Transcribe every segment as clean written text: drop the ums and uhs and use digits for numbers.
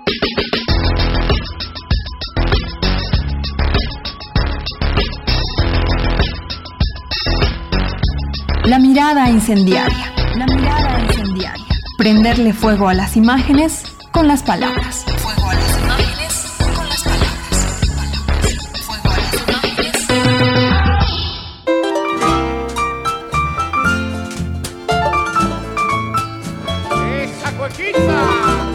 La mirada incendiaria. La mirada incendiaria. Prenderle fuego a las imágenes con las palabras. Fuego a las imágenes con las palabras. Fuego a las imágenes. ¡Esa coquita!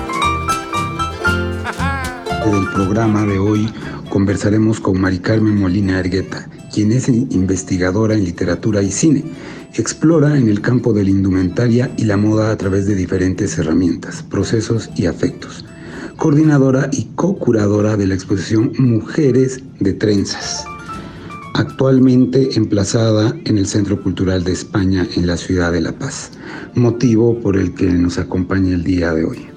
Del programa de hoy conversaremos con Mari Carmen Molina Ergueta, quien es investigadora en literatura y cine. Explora en el campo de la indumentaria y la moda a través de diferentes herramientas, procesos y afectos. Coordinadora y co-curadora de la exposición Mujeres de Trenzas, actualmente emplazada en el Centro Cultural de España en la ciudad de La Paz, motivo por el que nos acompaña el día de hoy.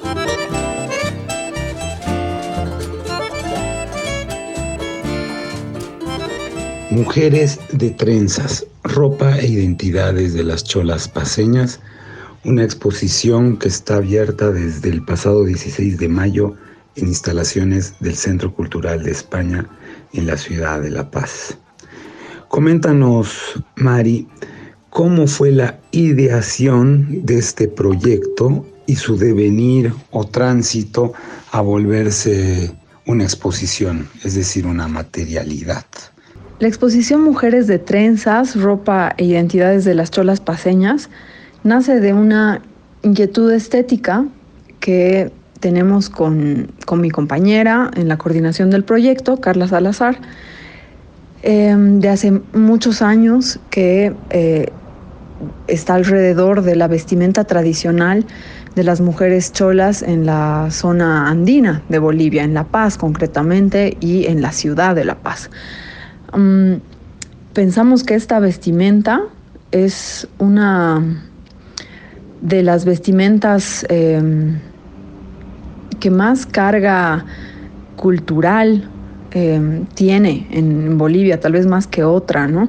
Mujeres de Trenzas, ropa e identidades de las cholas paceñas, una exposición que está abierta desde el pasado 16 de mayo en instalaciones del Centro Cultural de España en la ciudad de La Paz. Coméntanos, Mari, ¿cómo fue la ideación de este proyecto y su devenir o tránsito a volverse una exposición, es decir, una materialidad? La exposición Mujeres de Trenzas, ropa e identidades de las cholas paceñas nace de una inquietud estética que tenemos con mi compañera en la coordinación del proyecto, Carla Salazar, de hace muchos años que está alrededor de la vestimenta tradicional de las mujeres cholas en la zona andina de Bolivia, en La Paz concretamente y en la ciudad de La Paz. Pensamos que esta vestimenta es una de las vestimentas que más carga cultural tiene en Bolivia, tal vez más que otra, ¿no?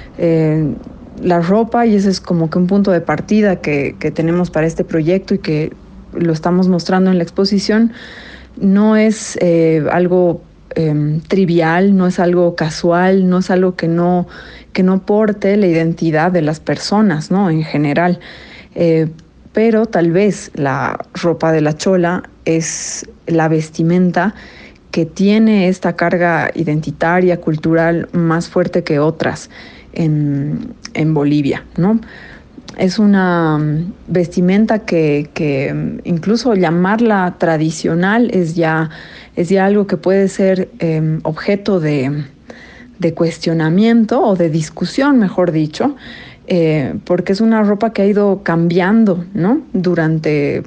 La ropa, y ese es como que un punto de partida que tenemos para este proyecto y que lo estamos mostrando en la exposición, no es algo trivial, no es algo casual, no es algo que no porte la identidad de las personas, ¿no? En general. Pero tal vez la ropa de la chola es la vestimenta que tiene esta carga identitaria, cultural, más fuerte que otras en Bolivia, ¿no? Es una vestimenta que incluso llamarla tradicional es ya algo que puede ser objeto de cuestionamiento o de discusión, mejor dicho, porque es una ropa que ha ido cambiando, ¿no? Durante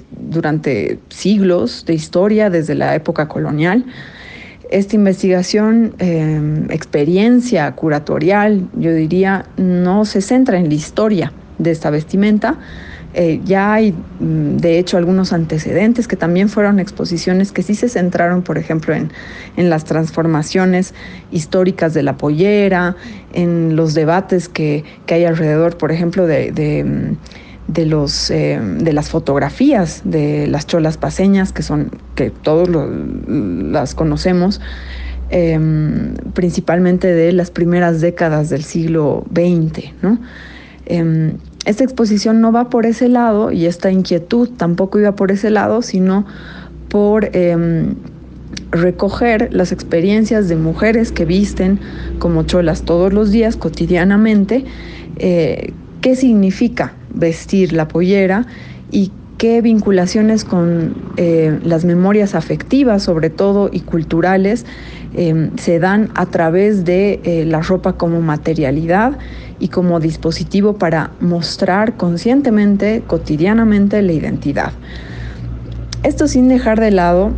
siglos de historia, desde la época colonial. Esta investigación, experiencia curatorial, yo diría, no se centra en la historia de esta vestimenta. Ya hay, de hecho, algunos antecedentes que también fueron exposiciones que sí se centraron, por ejemplo, en las transformaciones históricas de la pollera, en los debates que hay alrededor, por ejemplo, de las fotografías de las cholas paceñas, que todos las conocemos, principalmente de las primeras décadas del siglo XX, ¿no? Esta exposición no va por ese lado, y esta inquietud tampoco iba por ese lado, sino por recoger las experiencias de mujeres que visten como cholas todos los días, cotidianamente, qué significa vestir la pollera y qué vinculaciones con las memorias afectivas, sobre todo, y culturales, se dan a través de la ropa como materialidad y como dispositivo para mostrar conscientemente, cotidianamente, la identidad. Esto sin dejar de lado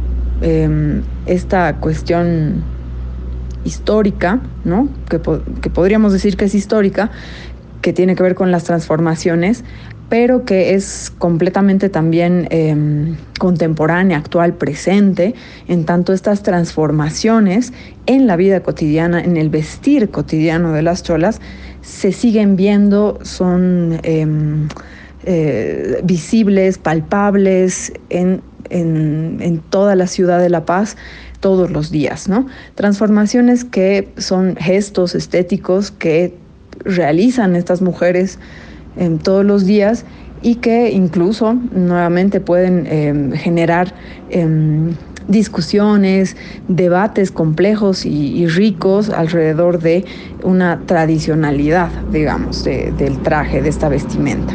esta cuestión histórica, ¿no? que podríamos decir que es histórica, que tiene que ver con las transformaciones, pero que es completamente también contemporánea, actual, presente, en tanto estas transformaciones en la vida cotidiana, en el vestir cotidiano de las cholas, se siguen viendo, son visibles, palpables en en toda la ciudad de La Paz todos los días, ¿no? Transformaciones que son gestos estéticos que realizan estas mujeres todos los días y que incluso nuevamente pueden generar discusiones, debates complejos y ricos alrededor de una tradicionalidad, digamos, del traje, de esta vestimenta.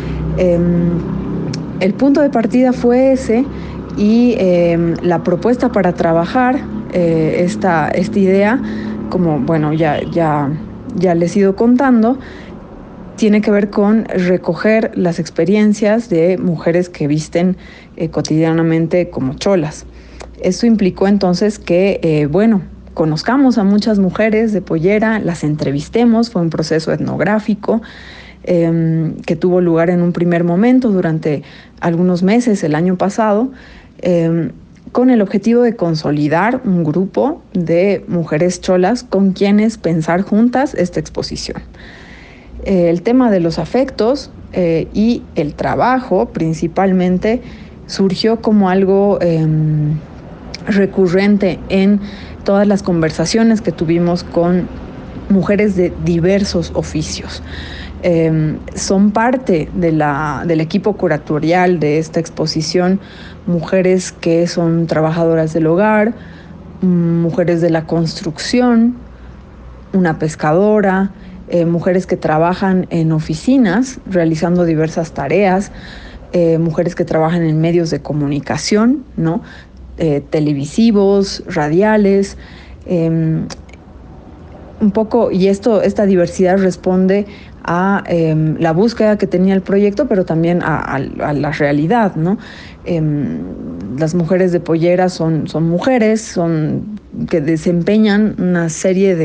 El punto de partida fue ese y la propuesta para trabajar esta idea, como bueno, ya les he ido contando, tiene que ver con recoger las experiencias de mujeres que visten cotidianamente como cholas. Esto implicó entonces que, conozcamos a muchas mujeres de pollera, las entrevistemos, fue un proceso etnográfico que tuvo lugar en un primer momento durante algunos meses el año pasado, con el objetivo de consolidar un grupo de mujeres cholas con quienes pensar juntas esta exposición. El tema de los afectos y el trabajo principalmente surgió como algo recurrente en todas las conversaciones que tuvimos con mujeres de diversos oficios. Son parte del equipo curatorial de esta exposición mujeres que son trabajadoras del hogar, mujeres de la construcción, una pescadora, mujeres que trabajan en oficinas realizando diversas tareas, mujeres que trabajan en medios de comunicación, ¿no? Televisivos, radiales, un poco, y esta diversidad responde a la búsqueda que tenía el proyecto, pero también a la realidad, ¿no? Las mujeres de pollera son mujeres que desempeñan una serie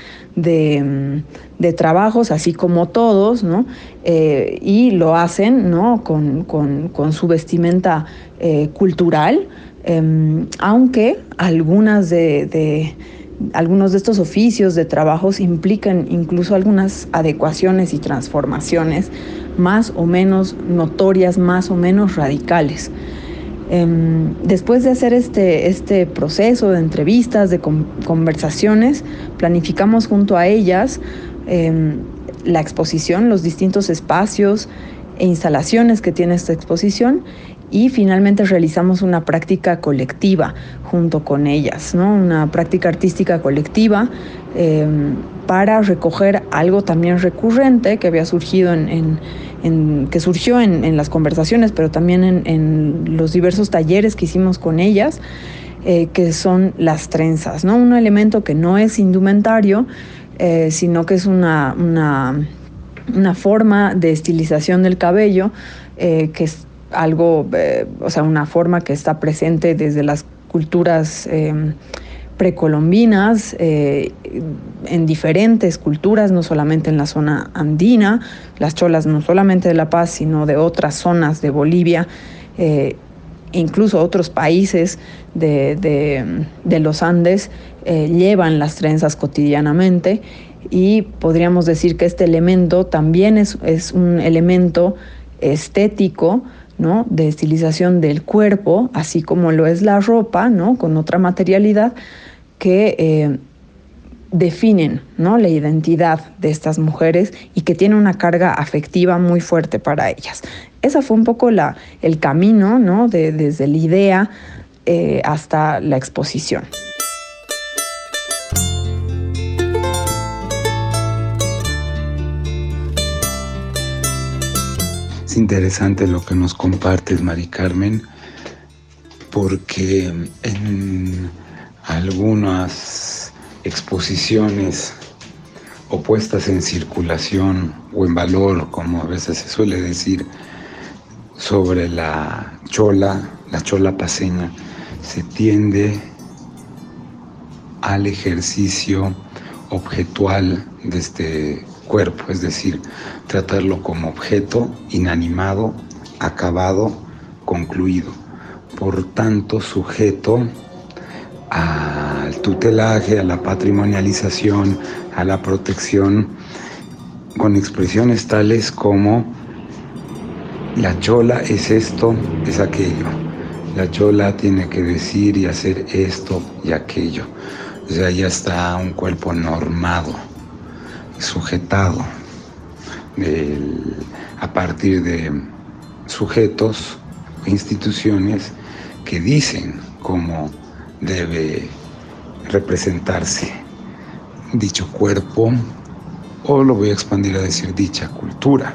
de trabajos, así como todos, ¿no? Y lo hacen, ¿no? con su vestimenta cultural, aunque algunos de estos oficios de trabajos implican incluso algunas adecuaciones y transformaciones más o menos notorias, más o menos radicales. Después de hacer este proceso de entrevistas, de conversaciones, planificamos junto a ellas la exposición, los distintos espacios e instalaciones que tiene esta exposición, y finalmente realizamos una práctica colectiva junto con ellas, ¿no? Una práctica artística colectiva para recoger algo también recurrente que había surgido que surgió en las conversaciones, pero también en los diversos talleres que hicimos con ellas, que son las trenzas, ¿no? Un elemento que no es indumentario, sino que es una forma de estilización del cabello, que es algo, una forma que está presente desde las culturas precolombinas, en diferentes culturas, no solamente en la zona andina, las cholas no solamente de La Paz, sino de otras zonas de Bolivia, incluso otros países de los Andes llevan las trenzas cotidianamente, y podríamos decir que este elemento también es un elemento estético, ¿no? De estilización del cuerpo, así como lo es la ropa, ¿no? Con otra materialidad que definen, ¿no? La identidad de estas mujeres y que tiene una carga afectiva muy fuerte para ellas. Ese fue un poco el camino, ¿no? Desde la idea hasta la exposición. Es interesante lo que nos compartes, Mari Carmen, porque en algunas exposiciones o puestas en circulación o en valor, como a veces se suele decir, sobre la chola paceña, se tiende al ejercicio objetual de este cuerpo, es decir, tratarlo como objeto inanimado, acabado, concluido, por tanto sujeto al tutelaje, a la patrimonialización, a la protección, con expresiones tales como la chola es esto, es aquello, La chola tiene que decir y hacer esto y aquello. O sea, ya está un cuerpo normado, sujetado a partir de sujetos, instituciones que dicen cómo debe representarse dicho cuerpo, o lo voy a expandir a decir dicha cultura.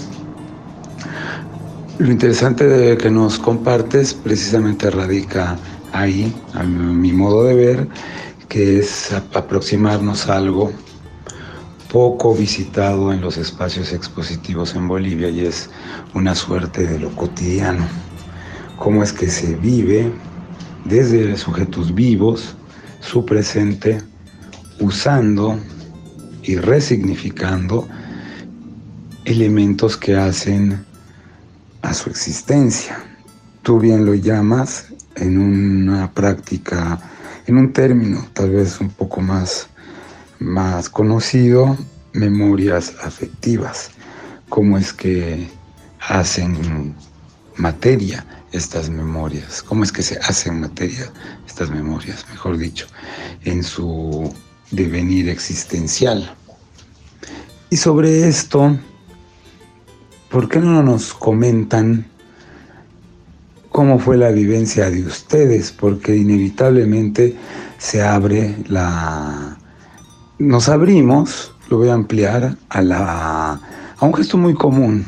Lo interesante de que nos compartes precisamente radica ahí, a mi modo de ver, que es aproximarnos a algo poco visitado en los espacios expositivos en Bolivia, y es una suerte de lo cotidiano. Cómo es que se vive desde sujetos vivos su presente, usando y resignificando elementos que hacen a su existencia. Tú bien lo llamas en una práctica, en un término tal vez un poco más conocido, memorias afectivas. Cómo es que hacen materia estas memorias, cómo es que se hacen materia estas memorias, mejor dicho, en su devenir existencial. Y sobre esto, ¿por qué no nos comentan cómo fue la vivencia de ustedes? Porque inevitablemente nos abrimos, lo voy a ampliar, a un gesto muy común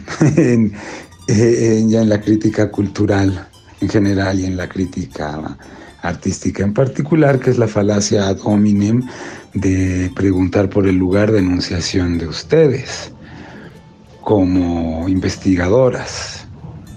ya en la crítica cultural en general y en la crítica artística en particular, que es la falacia ad hominem de preguntar por el lugar de enunciación de ustedes como investigadoras.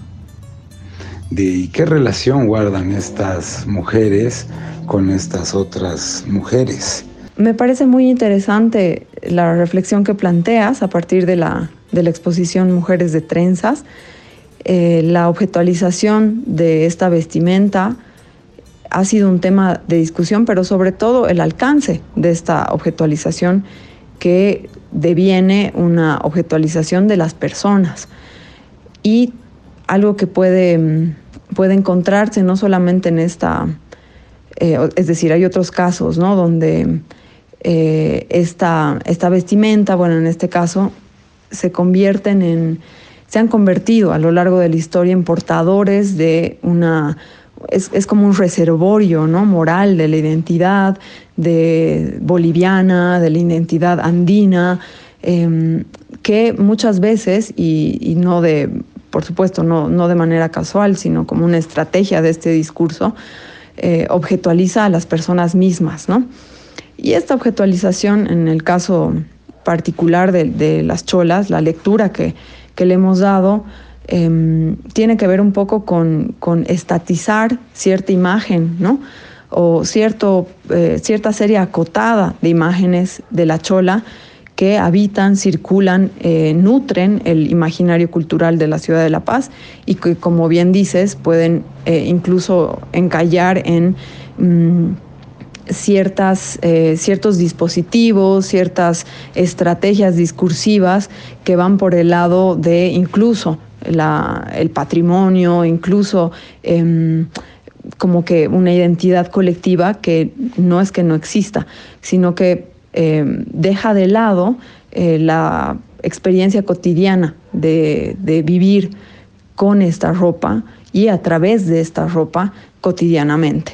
¿De qué relación guardan estas mujeres con estas otras mujeres? Me parece muy interesante la reflexión que planteas a partir de la exposición Mujeres de Trenzas. La objetualización de esta vestimenta ha sido un tema de discusión, pero sobre todo el alcance de esta objetualización, que deviene una objetualización de las personas. Y algo que puede encontrarse no solamente en esta, es decir, hay otros casos, ¿no?, donde esta vestimenta, bueno, en este caso, se han convertido a lo largo de la historia en portadores de es como un reservorio, ¿no?, moral de la identidad boliviana, de la identidad andina, que muchas veces, y no por supuesto, no de manera casual, sino como una estrategia de este discurso, objetualiza a las personas mismas, ¿no? Y esta objetualización, en el caso particular de las cholas, la lectura que le hemos dado, tiene que ver un poco con estatizar cierta imagen, ¿no?, o cierta serie acotada de imágenes de la chola que habitan, circulan, nutren el imaginario cultural de la ciudad de La Paz, y que, como bien dices, pueden incluso encallar en ciertos dispositivos, ciertas estrategias discursivas que van por el lado de incluso el patrimonio, incluso como que una identidad colectiva que no es que no exista, sino que deja de lado la experiencia cotidiana de vivir con esta ropa y a través de esta ropa cotidianamente.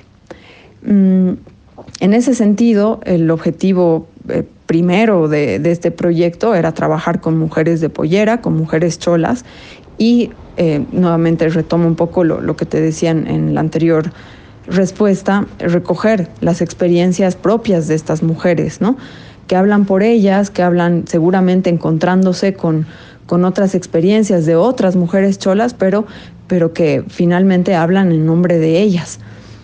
En ese sentido, el objetivo primero de este proyecto era trabajar con mujeres de pollera, con mujeres cholas, y nuevamente retomo un poco lo que te decía en la anterior respuesta, recoger las experiencias propias de estas mujeres, ¿no?, que hablan por ellas, que hablan seguramente encontrándose con otras experiencias de otras mujeres cholas, pero que finalmente hablan en nombre de ellas.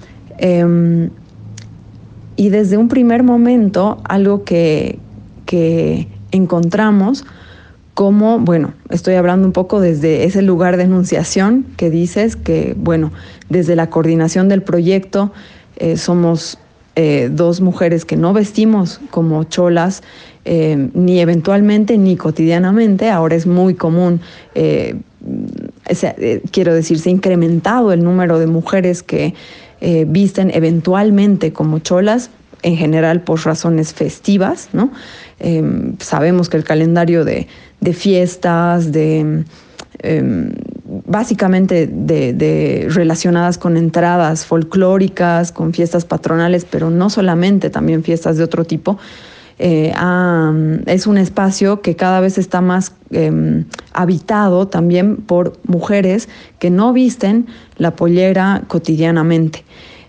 Y desde un primer momento, algo que encontramos como, bueno, estoy hablando un poco desde ese lugar de enunciación que dices, que, bueno, desde la coordinación del proyecto somos dos mujeres que no vestimos como cholas, ni eventualmente ni cotidianamente. Ahora es muy común quiero decir, se ha incrementado el número de mujeres que visten eventualmente como cholas, en general por razones festivas, ¿no? Sabemos que el calendario de fiestas, básicamente relacionadas con entradas folclóricas, con fiestas patronales, pero no solamente, también fiestas de otro tipo, es un espacio que cada vez está más habitado también por mujeres que no visten la pollera cotidianamente.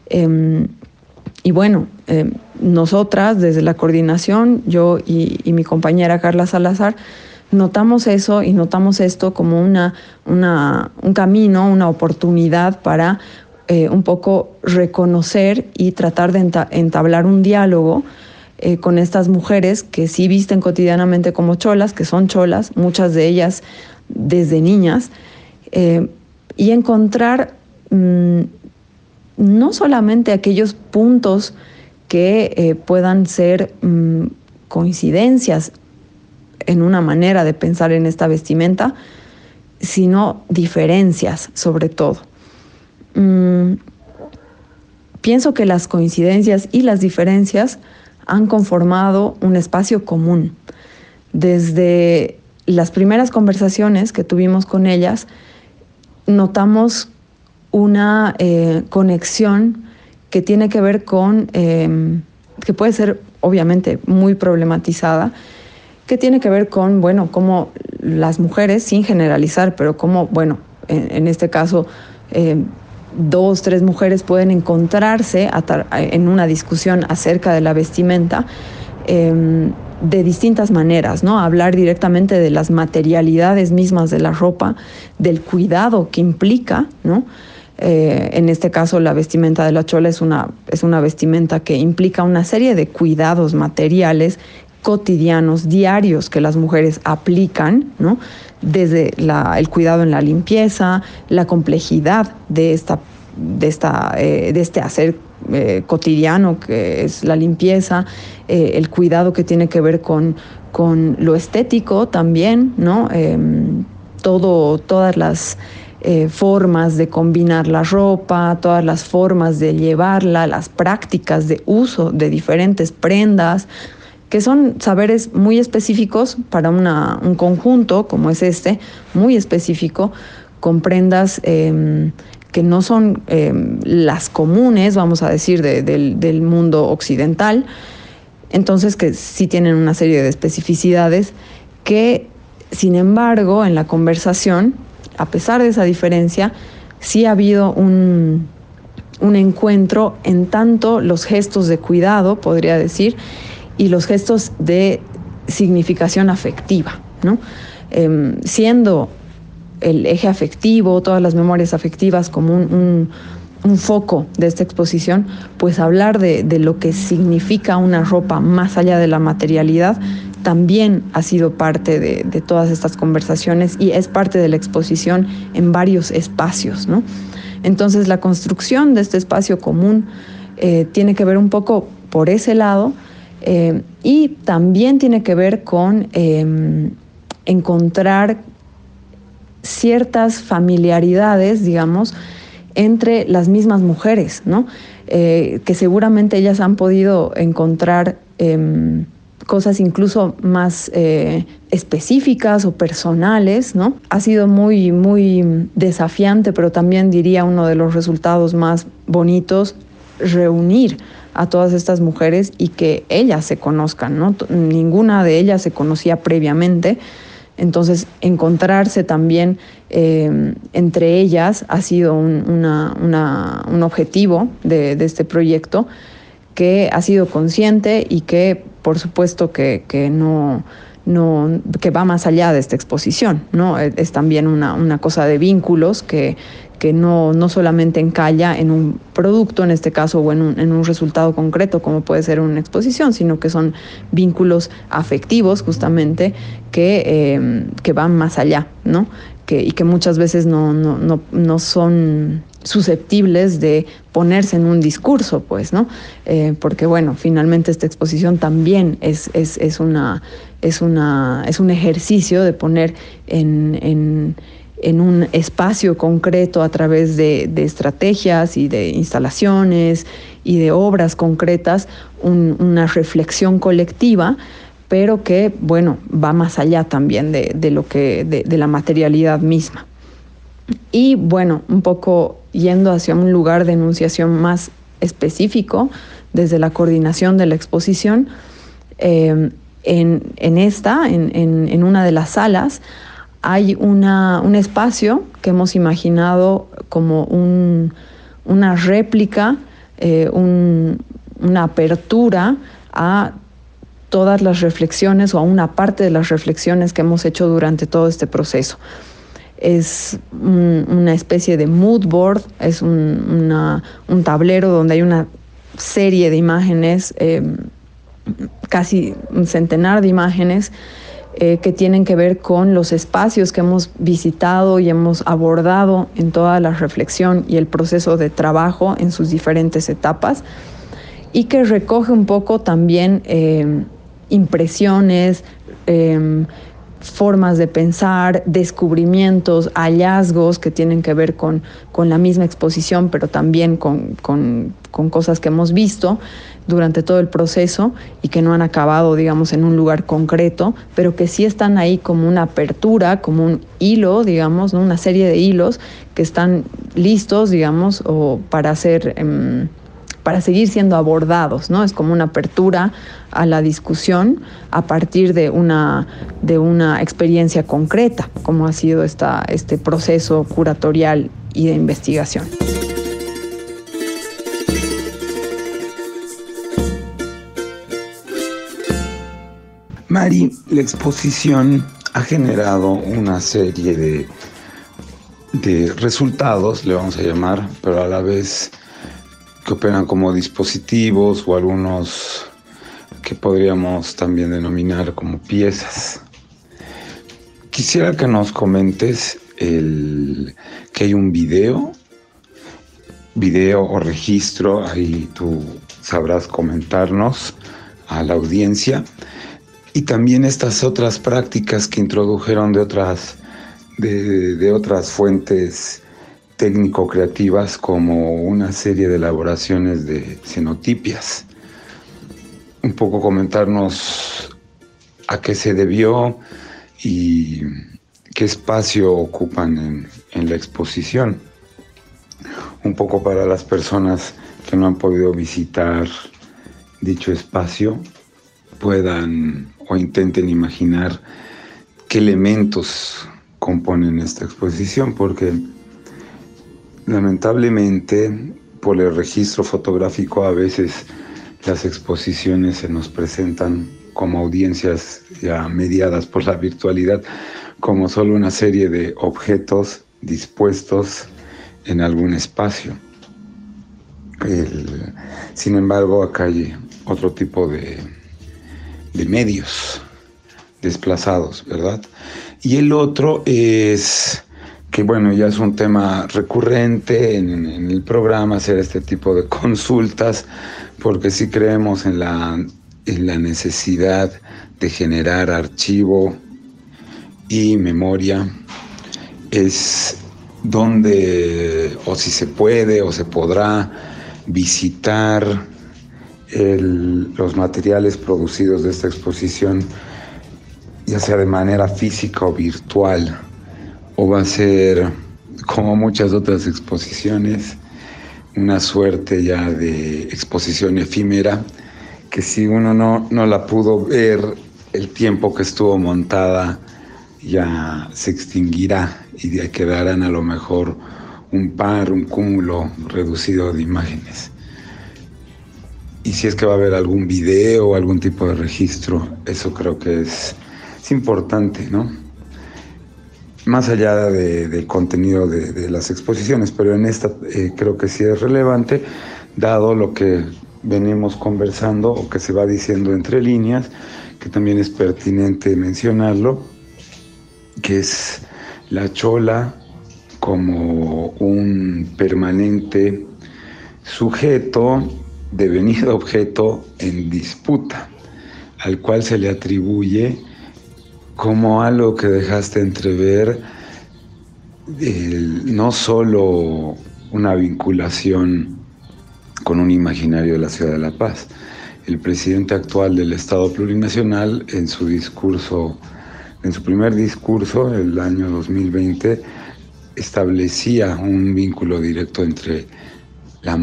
Y bueno, nosotras desde la coordinación, yo y mi compañera Carla Salazar, notamos eso y notamos esto como un camino, una oportunidad para un poco reconocer y tratar de entablar un diálogo con estas mujeres que sí visten cotidianamente como cholas, que son cholas, muchas de ellas desde niñas, y encontrar no solamente aquellos puntos que puedan ser coincidencias en una manera de pensar en esta vestimenta, sino diferencias sobre todo. Pienso que las coincidencias y las diferencias han conformado un espacio común. Desde las primeras conversaciones que tuvimos con ellas, notamos una conexión que tiene que ver con, que puede ser obviamente muy problematizada, que tiene que ver con, bueno, cómo las mujeres, sin generalizar, pero cómo, bueno, en este caso, 2, 3 mujeres pueden encontrarse en una discusión acerca de la vestimenta de distintas maneras, ¿no? Hablar directamente de las materialidades mismas de la ropa, del cuidado que implica, ¿no? En este caso, la vestimenta de la chola es una vestimenta que implica una serie de cuidados materiales cotidianos, diarios, que las mujeres aplican, ¿no? Desde el cuidado en la limpieza, la complejidad de este hacer cotidiano que es la limpieza, el cuidado que tiene que ver con lo estético también, ¿no? Todas las formas de combinar la ropa, todas las formas de llevarla, las prácticas de uso de diferentes prendas, que son saberes muy específicos para un conjunto como es este, muy específico, con prendas que no son las comunes, vamos a decir, del mundo occidental. Entonces, que sí tienen una serie de especificidades que, sin embargo, en la conversación, a pesar de esa diferencia, sí ha habido un encuentro en tanto los gestos de cuidado, podría decir, y los gestos de significación afectiva, ¿no? Siendo el eje afectivo, todas las memorias afectivas como un foco de esta exposición, pues hablar de lo que significa una ropa más allá de la materialidad también ha sido parte de todas estas conversaciones y es parte de la exposición en varios espacios, ¿no? Entonces, la construcción de este espacio común tiene que ver un poco por ese lado, y también tiene que ver con encontrar ciertas familiaridades, digamos, entre las mismas mujeres, ¿no? Que seguramente ellas han podido encontrar cosas incluso más específicas o personales, ¿no? Ha sido muy, muy desafiante, pero también diría uno de los resultados más bonitos, reunir a todas estas mujeres y que ellas se conozcan, ¿no? Ninguna de ellas se conocía previamente. Entonces, encontrarse también entre ellas ha sido un objetivo de este proyecto que ha sido consciente y que, por supuesto, que va más allá de esta exposición, ¿no? Es también una cosa de vínculos que no solamente encalla en un producto, en este caso, o en un resultado concreto, como puede ser una exposición, sino que son vínculos afectivos, justamente, que van más allá, ¿no? Y que muchas veces no son susceptibles de ponerse en un discurso, pues, ¿no? Porque, bueno, finalmente esta exposición también es un ejercicio de poner en en un espacio concreto a través de estrategias y de instalaciones y de obras concretas, una reflexión colectiva, pero que, bueno, va más allá también de la materialidad misma. Y bueno, un poco yendo hacia un lugar de enunciación más específico, desde la coordinación de la exposición, en una de las salas hay un espacio que hemos imaginado como una réplica, una apertura a todas las reflexiones o a una parte de las reflexiones que hemos hecho durante todo este proceso. Es una especie de mood board, es un tablero donde hay una serie de imágenes, casi un centenar de imágenes, que tienen que ver con los espacios que hemos visitado y hemos abordado en toda la reflexión y el proceso de trabajo en sus diferentes etapas, y que recoge un poco también impresiones, formas de pensar, descubrimientos, hallazgos que tienen que ver con la misma exposición, pero también con cosas que hemos visto durante todo el proceso y que no han acabado, digamos, en un lugar concreto, pero que sí están ahí como una apertura, como un hilo, digamos, ¿no? Una serie de hilos que están listos, digamos, o para seguir siendo abordados, ¿no? Es como una apertura a la discusión a partir de una experiencia concreta, como ha sido este proceso curatorial y de investigación. Mari, la exposición ha generado una serie de resultados, le vamos a llamar, pero a la vez que operan como dispositivos o algunos que podríamos también denominar como piezas. Quisiera que nos comentes que hay un video o registro, ahí tú sabrás comentarnos a la audiencia, y también estas otras prácticas que introdujeron de otras fuentes técnico-creativas, como una serie de elaboraciones de cenotipias. Un poco comentarnos a qué se debió y qué espacio ocupan en la exposición. Un poco para las personas que no han podido visitar dicho espacio, puedan o intenten imaginar qué elementos componen esta exposición, porque lamentablemente por el registro fotográfico a veces las exposiciones se nos presentan como audiencias ya mediadas por la virtualidad, como solo una serie de objetos dispuestos en algún espacio. Sin embargo, acá hay otro tipo de medios desplazados, ¿verdad? Y el otro es que, bueno, ya es un tema recurrente en el programa hacer este tipo de consultas, porque sí creemos en la necesidad de generar archivo y memoria. Es donde, o si se puede o se podrá visitar los materiales producidos de esta exposición, ya sea de manera física o virtual, o va a ser, como muchas otras exposiciones, una suerte ya de exposición efímera, que si uno no la pudo ver el tiempo que estuvo montada, ya se extinguirá y quedarán a lo mejor un cúmulo reducido de imágenes. Y si es que va a haber algún video o algún tipo de registro, eso creo que es importante, ¿no? Más allá del contenido de las exposiciones, pero en esta creo que sí es relevante, dado lo que venimos conversando o que se va diciendo entre líneas, que también es pertinente mencionarlo, que es la chola como un permanente sujeto, devenido objeto en disputa, al cual se le atribuye como algo que dejaste entrever no solo una vinculación con un imaginario de la ciudad de La Paz. El presidente actual del Estado Plurinacional, en su primer discurso, el año 2020, establecía un vínculo directo entre la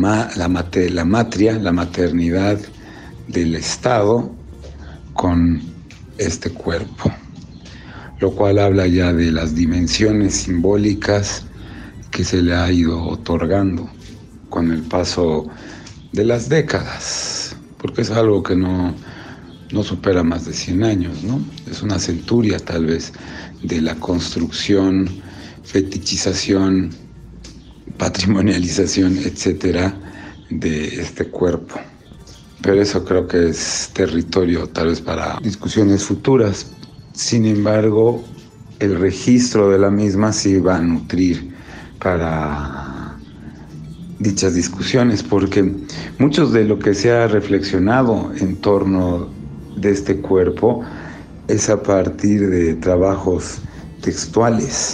maternidad del Estado con este cuerpo, lo cual habla ya de las dimensiones simbólicas que se le ha ido otorgando con el paso de las décadas, porque es algo que no supera más de 100 años, ¿no? Es una centuria tal vez de la construcción, fetichización, patrimonialización, etcétera, de este cuerpo. Pero eso creo que es territorio tal vez para discusiones futuras. Sin embargo, el registro de la misma sí va a nutrir para dichas discusiones, porque muchos de lo que se ha reflexionado en torno de este cuerpo es a partir de trabajos textuales,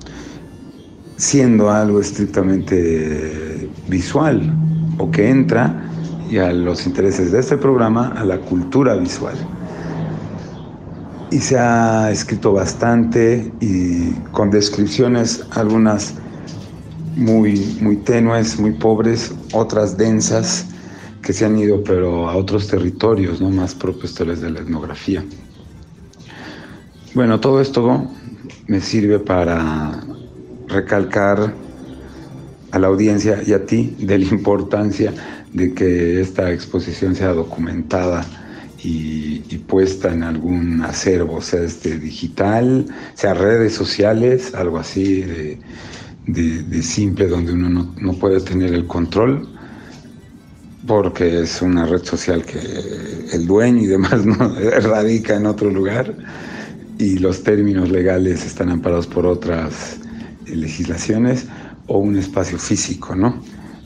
siendo algo estrictamente visual, o que entra, y a los intereses de este programa, a la cultura visual. Y se ha escrito bastante y con descripciones, algunas muy tenues, muy pobres, otras densas, que se han ido pero a otros territorios, ¿no? Más propios tal vez de la etnografía. Bueno, todo esto me sirve para recalcar a la audiencia y a ti de la importancia de que esta exposición sea documentada y puesta en algún acervo, sea digital, sea redes sociales, algo así de simple, donde uno no puede tener el control, porque es una red social que el dueño y demás no radica en otro lugar y los términos legales están amparados por otras legislaciones, o un espacio físico, ¿no?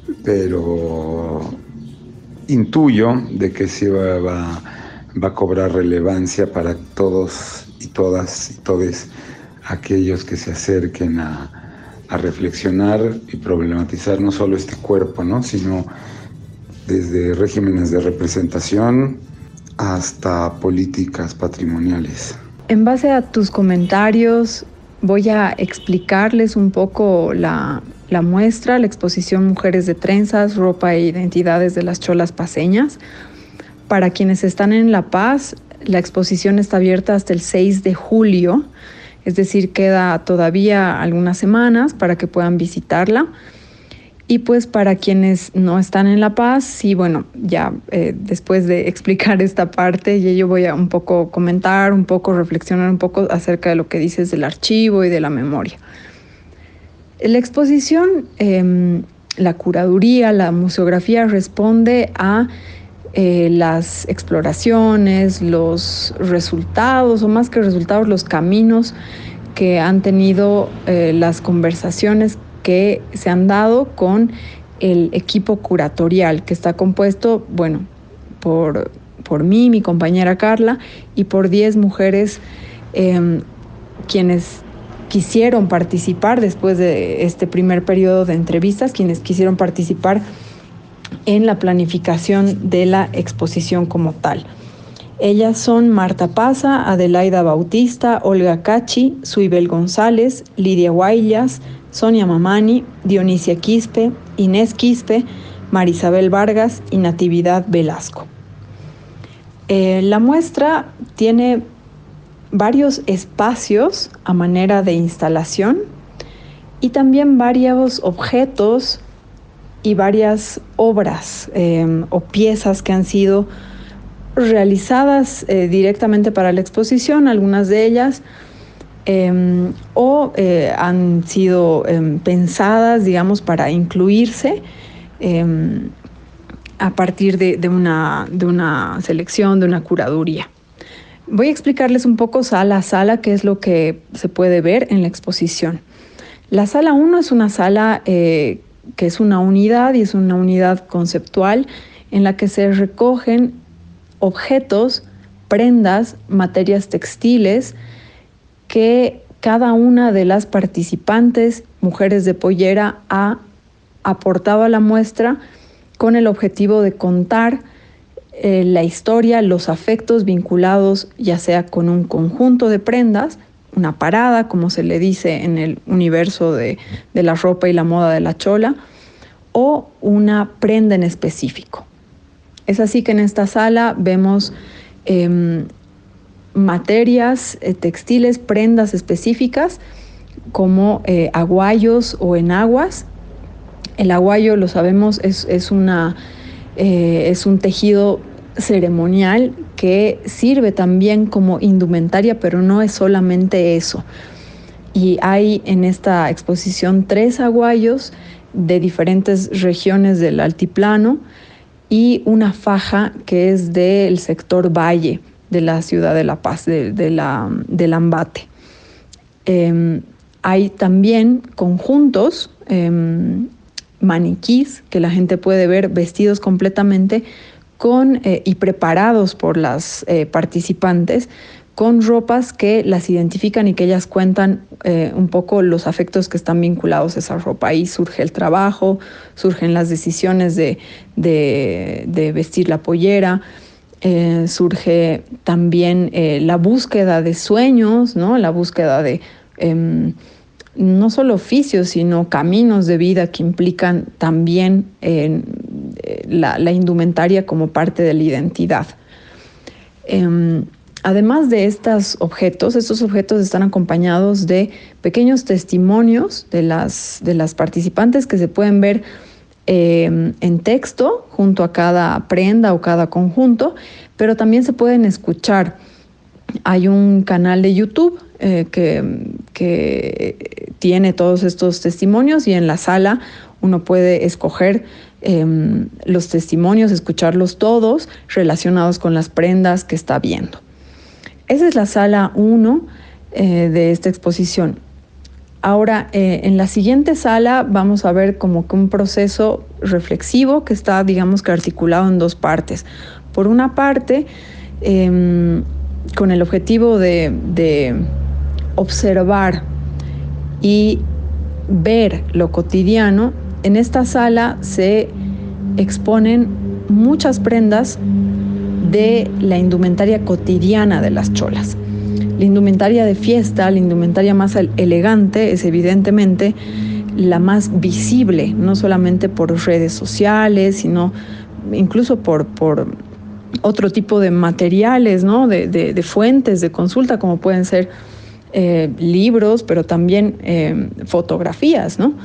Pero intuyo de que sí va a cobrar relevancia para todos y todas y todes aquellos que se acerquen a reflexionar y problematizar no solo este cuerpo, ¿no? Sino desde regímenes de representación hasta políticas patrimoniales. En base a tus comentarios, voy a explicarles un poco la muestra, la exposición Mujeres de Trenzas, Ropa e Identidades de las Cholas Paceñas. Para quienes están en La Paz, la exposición está abierta hasta el 6 de julio, es decir, queda todavía algunas semanas para que puedan visitarla. Y pues para quienes no están en La Paz, sí, bueno, ya después de explicar esta parte, yo voy a un poco comentar, un poco reflexionar un poco acerca de lo que dices del archivo y de la memoria. La exposición, la curaduría, la museografía responde a las exploraciones, los resultados, o más que resultados, los caminos que han tenido las conversaciones que se han dado con el equipo curatorial, que está compuesto, bueno, por mí, mi compañera Carla, y por 10 mujeres quienes quisieron participar después de este primer periodo de entrevistas, quienes quisieron participar en la planificación de la exposición como tal. Ellas son Marta Paza, Adelaida Bautista, Olga Cachi, Suibel González, Lidia Guayllas, Sonia Mamani, Dionisia Quispe, Inés Quispe, Marisabel Vargas y Natividad Velasco. La muestra tiene varios espacios a manera de instalación y también varios objetos y varias obras o piezas que han sido realizadas directamente para la exposición, algunas de ellas, han sido pensadas, digamos, para incluirse a partir de una selección, de una curaduría. Voy a explicarles un poco sala a sala qué es lo que se puede ver en la exposición. La sala 1 es una sala que es una unidad y es una unidad conceptual en la que se recogen objetos, prendas, materias textiles que cada una de las participantes, mujeres de pollera, ha aportado a la muestra con el objetivo de contar la historia, los afectos vinculados ya sea con un conjunto de prendas, una parada, como se le dice en el universo de la ropa y la moda de la chola, o una prenda en específico. Es así que en esta sala vemos materias textiles, prendas específicas como aguayos o enaguas. El aguayo, lo sabemos, es un tejido ceremonial que sirve también como indumentaria, pero no es solamente eso. Y hay en esta exposición 3 aguayos de diferentes regiones del altiplano y una faja que es del sector Valle de la ciudad de La Paz, del Ambato. Hay también conjuntos, maniquís, que la gente puede ver vestidos completamente y preparados por las participantes con ropas que las identifican y que ellas cuentan un poco los afectos que están vinculados a esa ropa. Ahí surge el trabajo, surgen las decisiones de vestir la pollera, surge también la búsqueda de sueños, ¿no? La búsqueda de no solo oficios, sino caminos de vida que implican también la indumentaria como parte de la identidad. Además de estos objetos están acompañados de pequeños testimonios de las participantes que se pueden ver en texto junto a cada prenda o cada conjunto, pero también se pueden escuchar. Hay un canal de YouTube que tiene todos estos testimonios y en la sala uno puede escoger los testimonios, escucharlos todos relacionados con las prendas que está viendo. Esa es la sala 1 de esta exposición. Ahora, en la siguiente sala vamos a ver como que un proceso reflexivo que está, digamos que articulado en 2 partes. Por una parte, con el objetivo de observar y ver lo cotidiano, en esta sala se exponen muchas prendas de la indumentaria cotidiana de las cholas. La indumentaria de fiesta, la indumentaria más elegante, es evidentemente la más visible, no solamente por redes sociales, sino incluso por otro tipo de materiales, ¿no? de fuentes de consulta, como pueden ser libros, pero también fotografías, ¿no?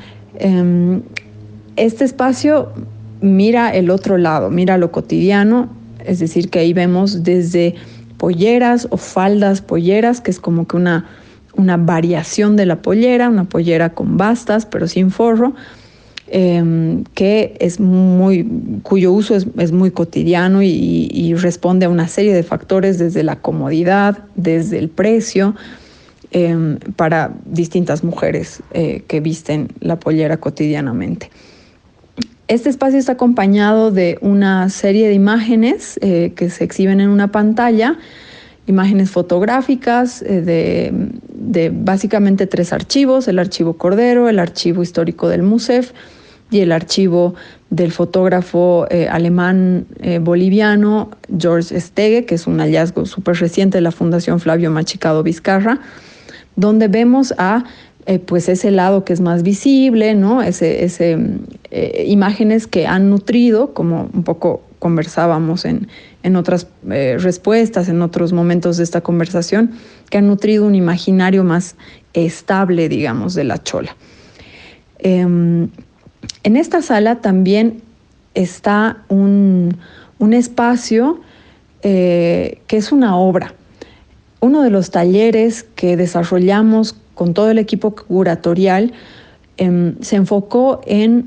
Este espacio mira el otro lado, mira lo cotidiano, es decir, que ahí vemos desde polleras o faldas polleras, que es como que una variación de la pollera, una pollera con bastas, pero sin forro, que cuyo uso es muy cotidiano y responde a una serie de factores, desde la comodidad, desde el precio, para distintas mujeres que visten la pollera cotidianamente. Este espacio está acompañado de una serie de imágenes que se exhiben en una pantalla, imágenes fotográficas de básicamente 3 archivos: el archivo Cordero, el archivo histórico del MUSEF y el archivo del fotógrafo alemán boliviano George Stege, que es un hallazgo súper reciente de la Fundación Flavio Machicado Vizcarra, donde vemos pues ese lado que es más visible, ¿no? Imágenes que han nutrido, como un poco conversábamos en otras respuestas, en otros momentos de esta conversación, que han nutrido un imaginario más estable, digamos, de la chola. En esta sala también está un espacio que es una obra. Uno de los talleres que desarrollamos con todo el equipo curatorial se enfocó en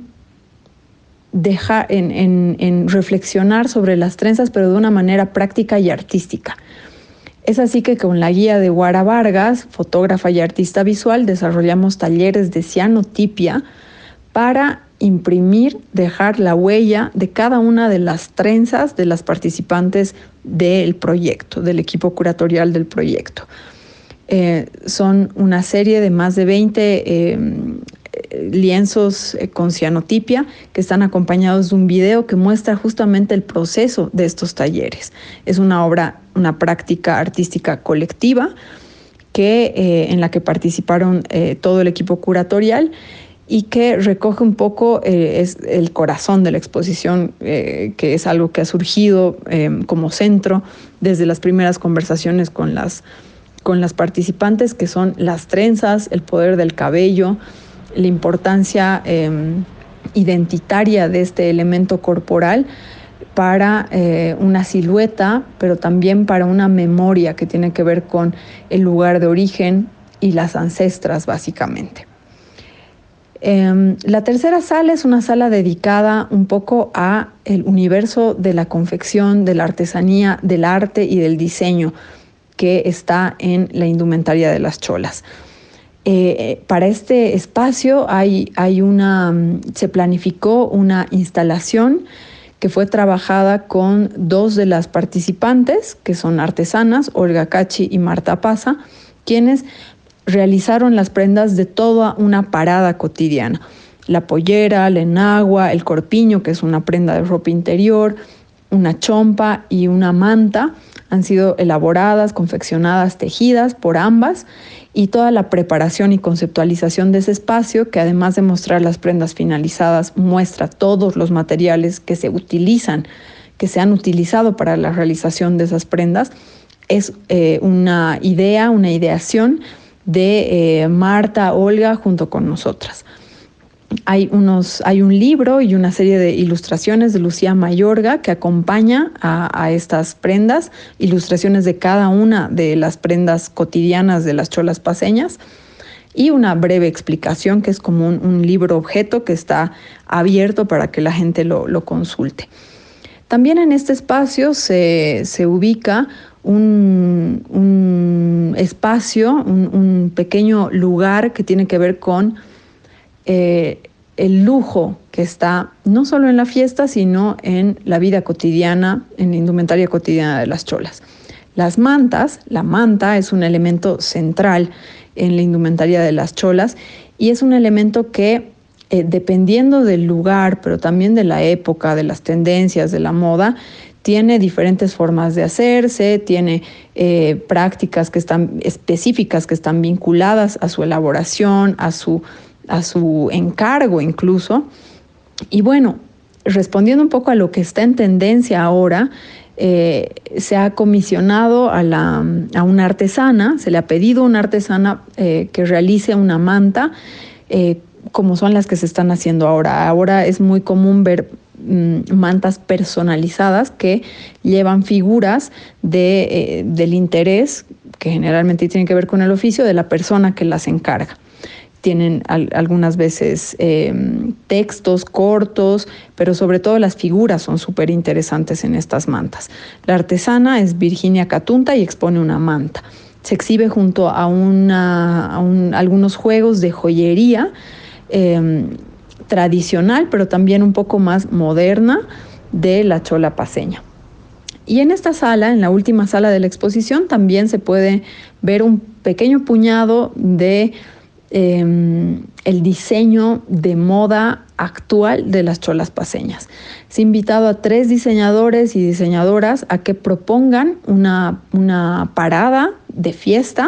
reflexionar sobre las trenzas, pero de una manera práctica y artística. Es así que con la guía de Guara Vargas, fotógrafa y artista visual, desarrollamos talleres de cianotipia para imprimir, dejar la huella de cada una de las trenzas de las participantes del proyecto, del equipo curatorial del proyecto. Son una serie de más de 20 lienzos con cianotipia que están acompañados de un video que muestra justamente el proceso de estos talleres. Es una obra, una práctica artística colectiva en la que participaron todo el equipo curatorial y que recoge un poco es el corazón de la exposición, que es algo que ha surgido como centro desde las primeras conversaciones con las participantes, que son las trenzas, el poder del cabello, la importancia identitaria de este elemento corporal para una silueta, pero también para una memoria que tiene que ver con el lugar de origen y las ancestras, básicamente. La tercera sala es una sala dedicada un poco a el universo de la confección, de la artesanía, del arte y del diseño que está en la indumentaria de las cholas. Para este espacio se planificó una instalación que fue trabajada con 2 de las participantes, que son artesanas, Olga Cachi y Marta Paza, quienes realizaron las prendas de toda una parada cotidiana. La pollera, la enagua, el corpiño, que es una prenda de ropa interior, una chompa y una manta, han sido elaboradas, confeccionadas, tejidas por ambas, y toda la preparación y conceptualización de ese espacio, que además de mostrar las prendas finalizadas, muestra todos los materiales que se han utilizado para la realización de esas prendas, es una ideación de Marta, Olga, junto con nosotras. Hay un libro y una serie de ilustraciones de Lucía Mayorga que acompaña a estas prendas, ilustraciones de cada una de las prendas cotidianas de las cholas paceñas, y una breve explicación que es como un libro objeto que está abierto para que la gente lo consulte. También en este espacio se ubica un espacio, un pequeño lugar que tiene que ver con el lujo que está no solo en la fiesta, sino en la vida cotidiana, en la indumentaria cotidiana de las cholas. La manta es un elemento central en la indumentaria de las cholas y es un elemento que, dependiendo del lugar, pero también de la época, de las tendencias, de la moda, tiene diferentes formas de hacerse, tiene prácticas específicas que están vinculadas a su elaboración, a su encargo incluso. Y bueno, respondiendo un poco a lo que está en tendencia ahora, se ha comisionado a una artesana, se le ha pedido a una artesana que realice una manta, como son las que se están haciendo ahora. Ahora es muy común ver mantas personalizadas que llevan figuras del interés, que generalmente tienen que ver con el oficio de la persona que las encarga. Tienen algunas veces textos cortos, pero sobre todo las figuras son súper interesantes en estas mantas. La artesana es Virginia Catunta y expone una manta. Se exhibe junto a algunos juegos de joyería tradicional, pero también un poco más moderna de la chola paceña. Y en esta sala, en la última sala de la exposición, también se puede ver un pequeño puñado de el diseño de moda actual de las cholas paceñas. Se ha invitado a 3 diseñadores y diseñadoras a que propongan una parada de fiesta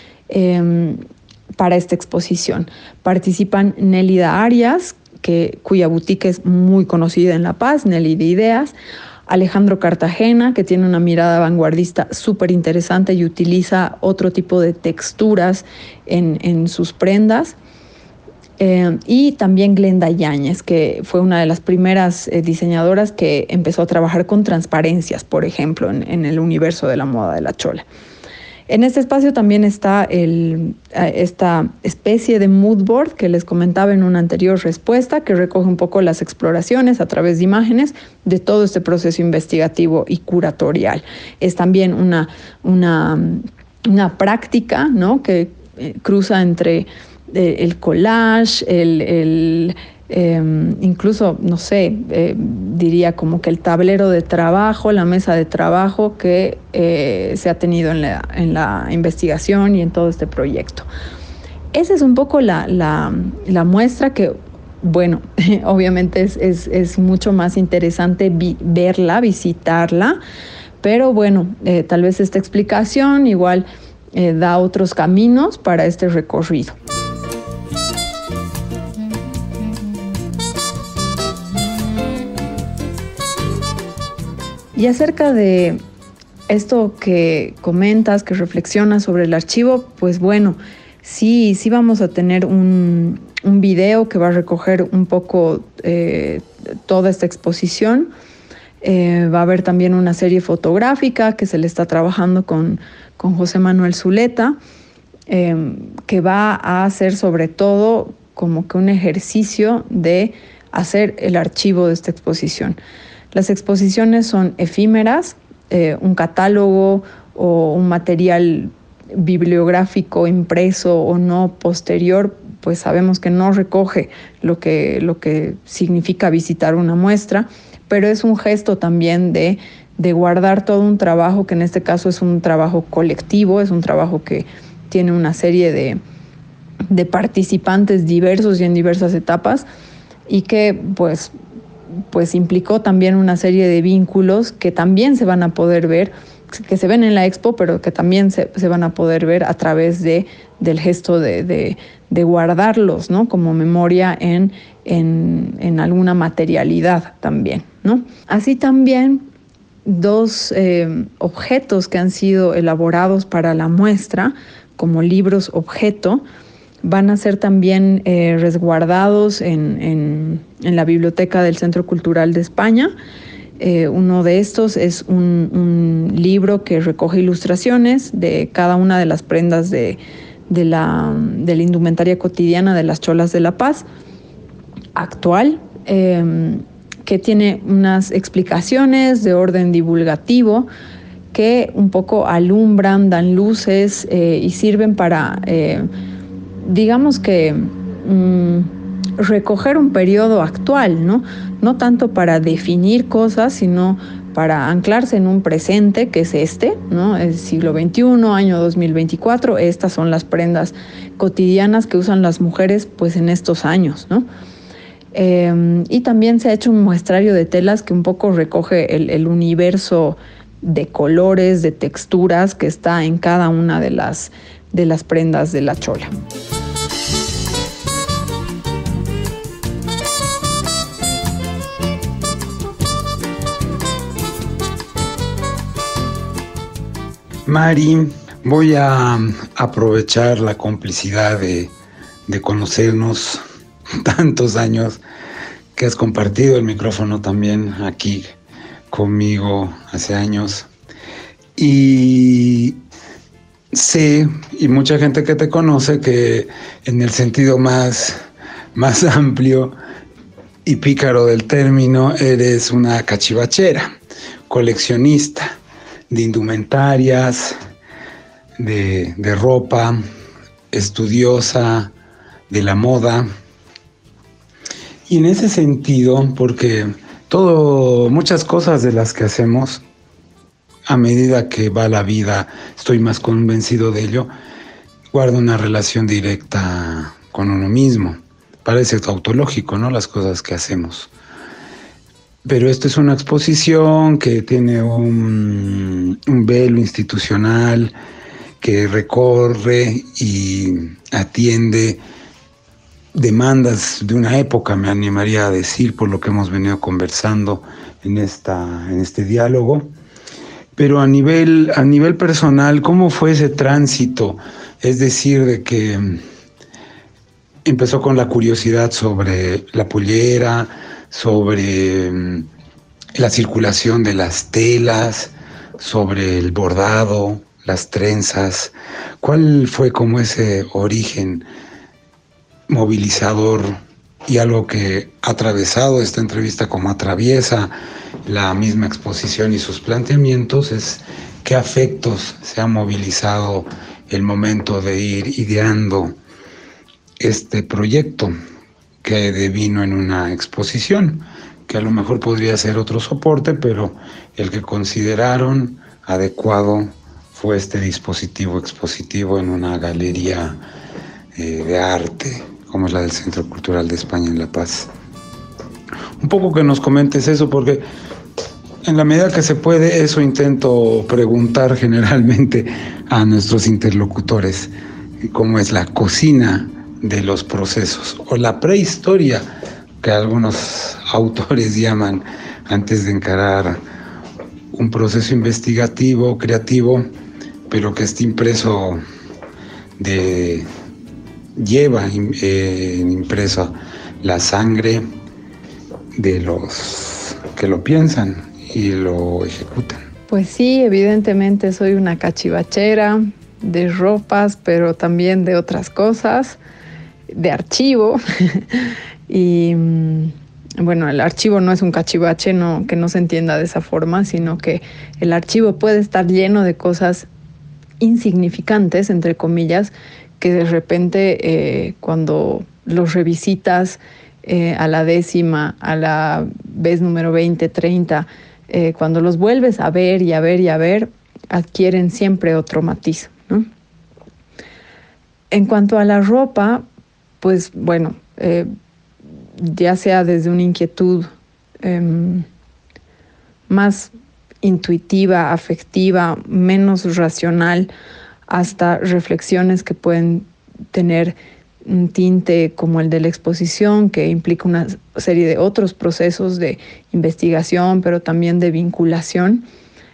para esta exposición. Participan Nélida Arias, cuya boutique es muy conocida en La Paz, Nelly de Ideas; Alejandro Cartagena, que tiene una mirada vanguardista súper interesante y utiliza otro tipo de texturas en sus prendas; y también Glenda Yáñez, que fue una de las primeras diseñadoras que empezó a trabajar con transparencias, por ejemplo, en el universo de la moda de la chola. En este espacio también está esta especie de mood board que les comentaba en una anterior respuesta, que recoge un poco las exploraciones a través de imágenes de todo este proceso investigativo y curatorial. Es también una práctica, ¿no?, que cruza entre el collage, incluso, no sé, diría como que el tablero de trabajo, la mesa de trabajo que se ha tenido en la investigación y en todo este proyecto. Esa es un poco la muestra que, bueno, obviamente es mucho más interesante verla, visitarla, pero bueno, tal vez esta explicación igual da otros caminos para este recorrido. Y acerca de esto que comentas, que reflexionas sobre el archivo, pues bueno, sí vamos a tener un video que va a recoger un poco toda esta exposición. Va a haber también una serie fotográfica que se le está trabajando con José Manuel Zuleta, que va a hacer sobre todo como que un ejercicio de hacer el archivo de esta exposición. Las exposiciones son efímeras, un catálogo o un material bibliográfico impreso o no posterior, pues sabemos que no recoge lo que significa visitar una muestra, pero es un gesto también de guardar todo un trabajo que en este caso es un trabajo colectivo, es un trabajo que tiene una serie de participantes diversos y en diversas etapas y que pues implicó también una serie de vínculos que también se van a poder ver, que se ven en la expo, pero que también se van a poder ver a través del gesto de guardarlos, ¿no? Como memoria en alguna materialidad también, ¿no? Así también dos objetos que han sido elaborados para la muestra, como libros objeto, van a ser también resguardados en la biblioteca del Centro Cultural de España. Uno de estos es un libro que recoge ilustraciones de cada una de las prendas de la indumentaria cotidiana de las cholas de La Paz actual, que tiene unas explicaciones de orden divulgativo que un poco alumbran, dan luces y sirven para digamos que recoger un periodo actual, ¿no? No tanto para definir cosas, sino para anclarse en un presente que es ¿no? El siglo XXI, año 2024, estas son las prendas cotidianas que usan las mujeres pues en estos años, ¿no? Y también se ha hecho un muestrario de telas que un poco recoge el universo de colores, de texturas que está en cada una de las prendas de la chola. Mari, voy a aprovechar la complicidad de conocernos tantos años, que has compartido el micrófono también aquí conmigo hace años. Y sé, y mucha gente que te conoce, que en el sentido más amplio y pícaro del término, eres una cachivachera, coleccionista de indumentarias, de ropa, estudiosa de la moda. Y en ese sentido, porque muchas cosas de las que hacemos, a medida que va la vida, estoy más convencido de ello, guarda una relación directa con uno mismo. Parece tautológico, ¿no? Las cosas que hacemos. Pero esto es una exposición que tiene un velo institucional que recorre y atiende demandas de una época, me animaría a decir, por lo que hemos venido conversando en este diálogo. Pero a nivel personal, ¿cómo fue ese tránsito? Es decir, de que empezó con la curiosidad sobre la pollera, sobre la circulación de las telas, sobre el bordado, las trenzas. ¿Cuál fue como ese origen movilizador y algo que ha atravesado esta entrevista como atraviesa la misma exposición y sus planteamientos? Es qué afectos se ha movilizado el momento de ir ideando este proyecto, que devino en una exposición, que a lo mejor podría ser otro soporte, pero el que consideraron adecuado fue este dispositivo expositivo en una galería de arte, como es la del Centro Cultural de España en La Paz. Un poco que nos comentes eso, porque en la medida que se puede, eso intento preguntar generalmente a nuestros interlocutores, cómo es la cocina de los procesos, o la prehistoria, que algunos autores llaman, antes de encarar un proceso investigativo, creativo, pero que está impreso lleva impresa la sangre de los que lo piensan y lo ejecutan. Pues sí, evidentemente soy una cachivachera de ropas, pero también de otras cosas, de archivo. Y bueno, el archivo no es un cachivache, no, que no se entienda de esa forma, sino que el archivo puede estar lleno de cosas insignificantes, entre comillas, que de repente cuando los revisitas a la 10ª, a la vez número 20, 30, cuando los vuelves a ver y a ver y a ver, adquieren siempre otro matiz, ¿no? En cuanto a la ropa, pues bueno, ya sea desde una inquietud más intuitiva, afectiva, menos racional, hasta reflexiones que pueden tener un tinte como el de la exposición, que implica una serie de otros procesos de investigación, pero también de vinculación.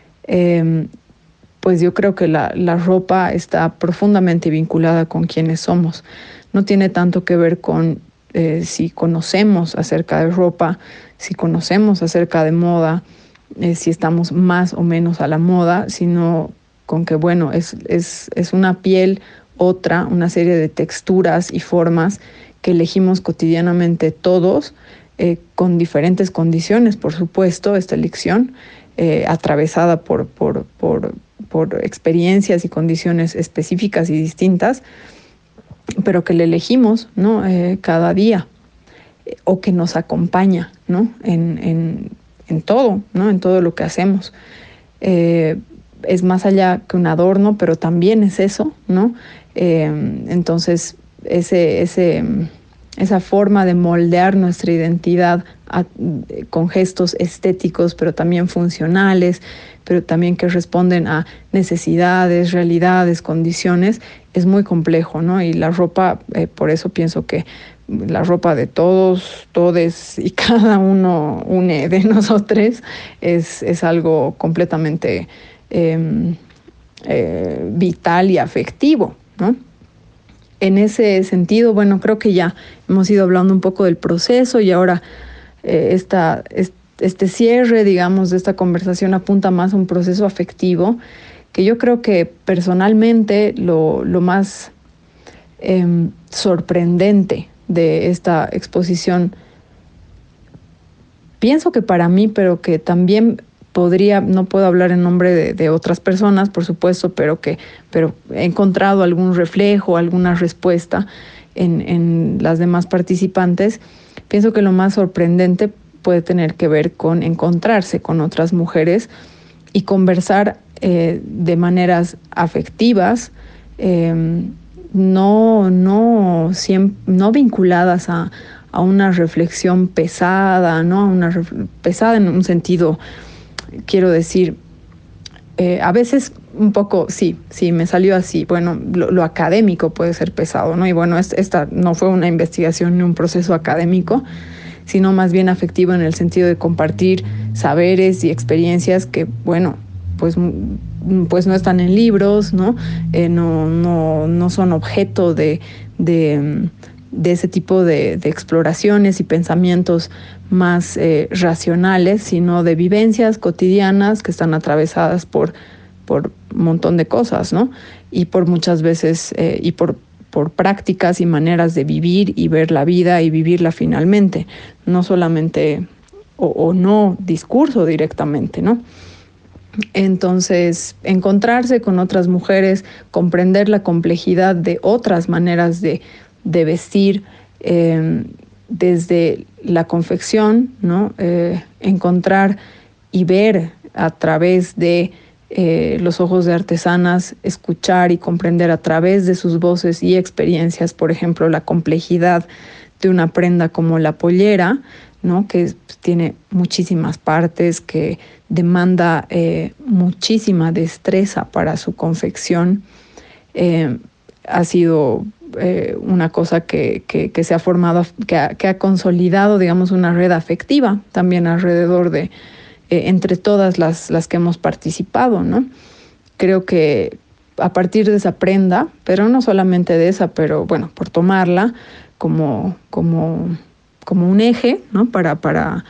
Pues yo creo que la ropa está profundamente vinculada con quienes somos. No tiene tanto que ver con si conocemos acerca de ropa, si conocemos acerca de moda, si estamos más o menos a la moda, sino con que, bueno, es una piel, una serie de texturas y formas que elegimos cotidianamente todos, con diferentes condiciones, por supuesto, esta elección, atravesada por experiencias y condiciones específicas y distintas, pero que le elegimos, ¿no? Cada día, o que nos acompaña, ¿no? En todo, ¿no? En todo lo que hacemos. Es más allá que un adorno, pero también es eso, ¿no? Entonces, esa forma de moldear nuestra identidad con gestos estéticos, pero también funcionales, pero también que responden a necesidades, realidades, condiciones, es muy complejo, ¿no? Y la ropa, por eso pienso que la ropa de todos, todes y cada uno de nosotros es algo completamente vital y afectivo, ¿no? En ese sentido, bueno, creo que ya hemos ido hablando un poco del proceso y ahora este cierre, digamos, de esta conversación apunta más a un proceso afectivo, que yo creo que personalmente lo más sorprendente de esta exposición, pienso que para mí, pero que también no puedo hablar en nombre de otras personas, por supuesto, pero he encontrado algún reflejo, alguna respuesta en las demás participantes. Pienso que lo más sorprendente puede tener que ver con encontrarse con otras mujeres y conversar de maneras afectivas, no vinculadas a una reflexión pesada, ¿no? Pesada en un sentido, quiero decir, a veces un poco, sí, me salió así. Bueno, lo académico puede ser pesado, ¿no? Y bueno, esta no fue una investigación ni un proceso académico, sino más bien afectivo en el sentido de compartir saberes y experiencias que, bueno, pues no están en libros, ¿no? No son objeto de ese tipo de exploraciones y pensamientos más racionales, sino de vivencias cotidianas que están atravesadas por un montón de cosas, ¿no? Y por muchas veces, y por prácticas y maneras de vivir y ver la vida y vivirla finalmente, no solamente o no discurso directamente, ¿no? Entonces, encontrarse con otras mujeres, comprender la complejidad de otras maneras de vestir, desde la confección, ¿no? Encontrar y ver a través de los ojos de artesanas, escuchar y comprender a través de sus voces y experiencias, por ejemplo, la complejidad de una prenda como la pollera, ¿no? Que tiene muchísimas partes, que demanda muchísima destreza para su confección. Ha sido una cosa que se ha formado, que ha consolidado, digamos, una red afectiva también alrededor de, entre todas las que hemos participado, ¿no? Creo que a partir de esa prenda, pero no solamente de esa, pero bueno, por tomarla como un eje, ¿no? Para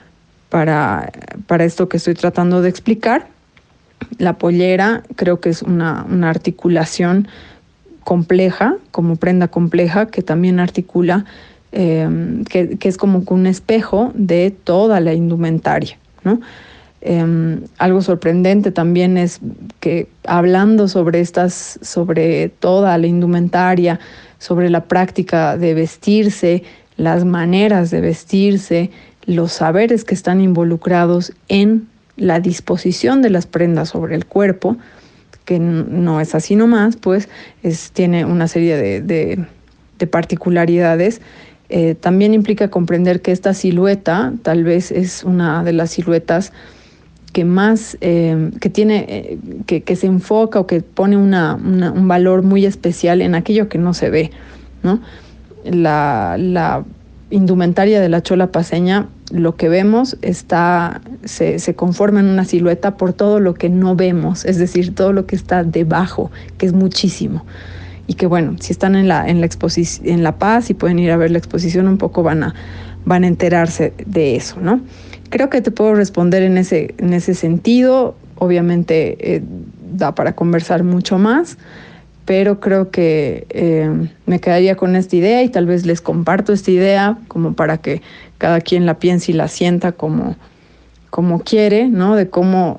esto que estoy tratando de explicar, la pollera creo que es una articulación compleja, como prenda compleja, que también articula, que es como un espejo de toda la indumentaria, ¿no? Algo sorprendente también es que hablando sobre toda la indumentaria, sobre la práctica de vestirse, las maneras de vestirse, los saberes que están involucrados en la disposición de las prendas sobre el cuerpo, que no es así nomás, pues tiene una serie de particularidades. También implica comprender que esta silueta tal vez es una de las siluetas que más, que tiene, que se enfoca o que pone un valor muy especial en aquello que no se ve, ¿no? La indumentaria de la chola paceña, lo que vemos se conforma en una silueta por todo lo que no vemos, es decir, todo lo que está debajo, que es muchísimo. Y que bueno, si están en la exposición, en La Paz, y pueden ir a ver la exposición, un poco van a enterarse de eso, ¿no? Creo que te puedo responder en ese sentido. Obviamente da para conversar mucho más, pero creo que me quedaría con esta idea y tal vez les comparto esta idea como para que cada quien la piense y la sienta como quiere, ¿no? De cómo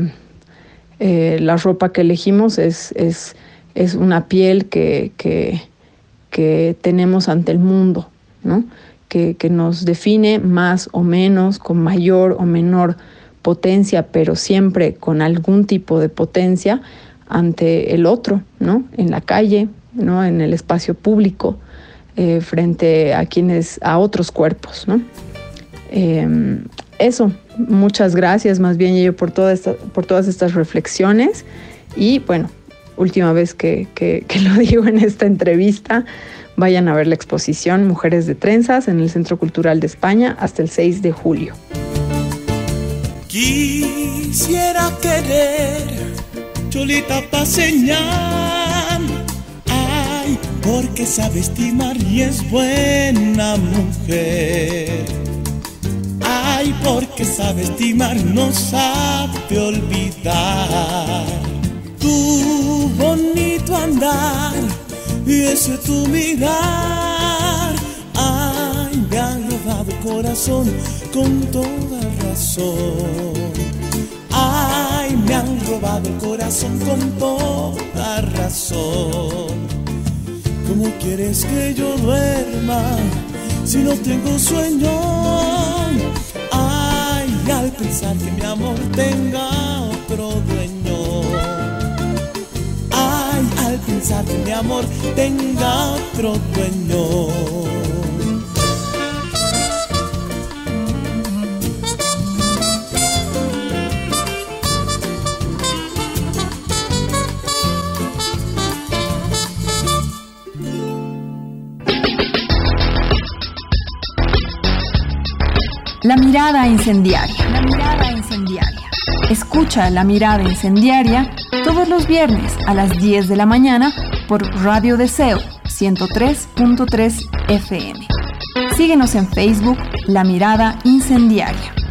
la ropa que elegimos es una piel que tenemos ante el mundo, ¿no? Que nos define más o menos, con mayor o menor potencia, pero siempre con algún tipo de potencia ante el otro, ¿no? En la calle, ¿no? En el espacio público, frente a otros cuerpos, ¿no? Eso, muchas gracias más bien, Yayo, por todas estas reflexiones. Y bueno, última vez que lo digo en esta entrevista, vayan a ver la exposición Mujeres de Trenzas en el Centro Cultural de España hasta el 6 de julio. Quisiera querer cholita paceña, ay, porque sabe estimar y es buena mujer. Ay, porque sabe estimar, no sabe olvidar. Tu bonito andar y ese tu mirar, ay, me han robado el corazón con toda razón. Ay, me han robado el corazón con toda razón. ¿Cómo quieres que yo duerma si no tengo sueño? Ay, al pensar que mi amor tenga otro dueño. Ay, al pensar que mi amor tenga otro dueño. La mirada incendiaria. La mirada incendiaria. Escucha La Mirada Incendiaria todos los viernes a las 10 de la mañana por Radio Deseo 103.3 FM. Síguenos en Facebook, La Mirada Incendiaria.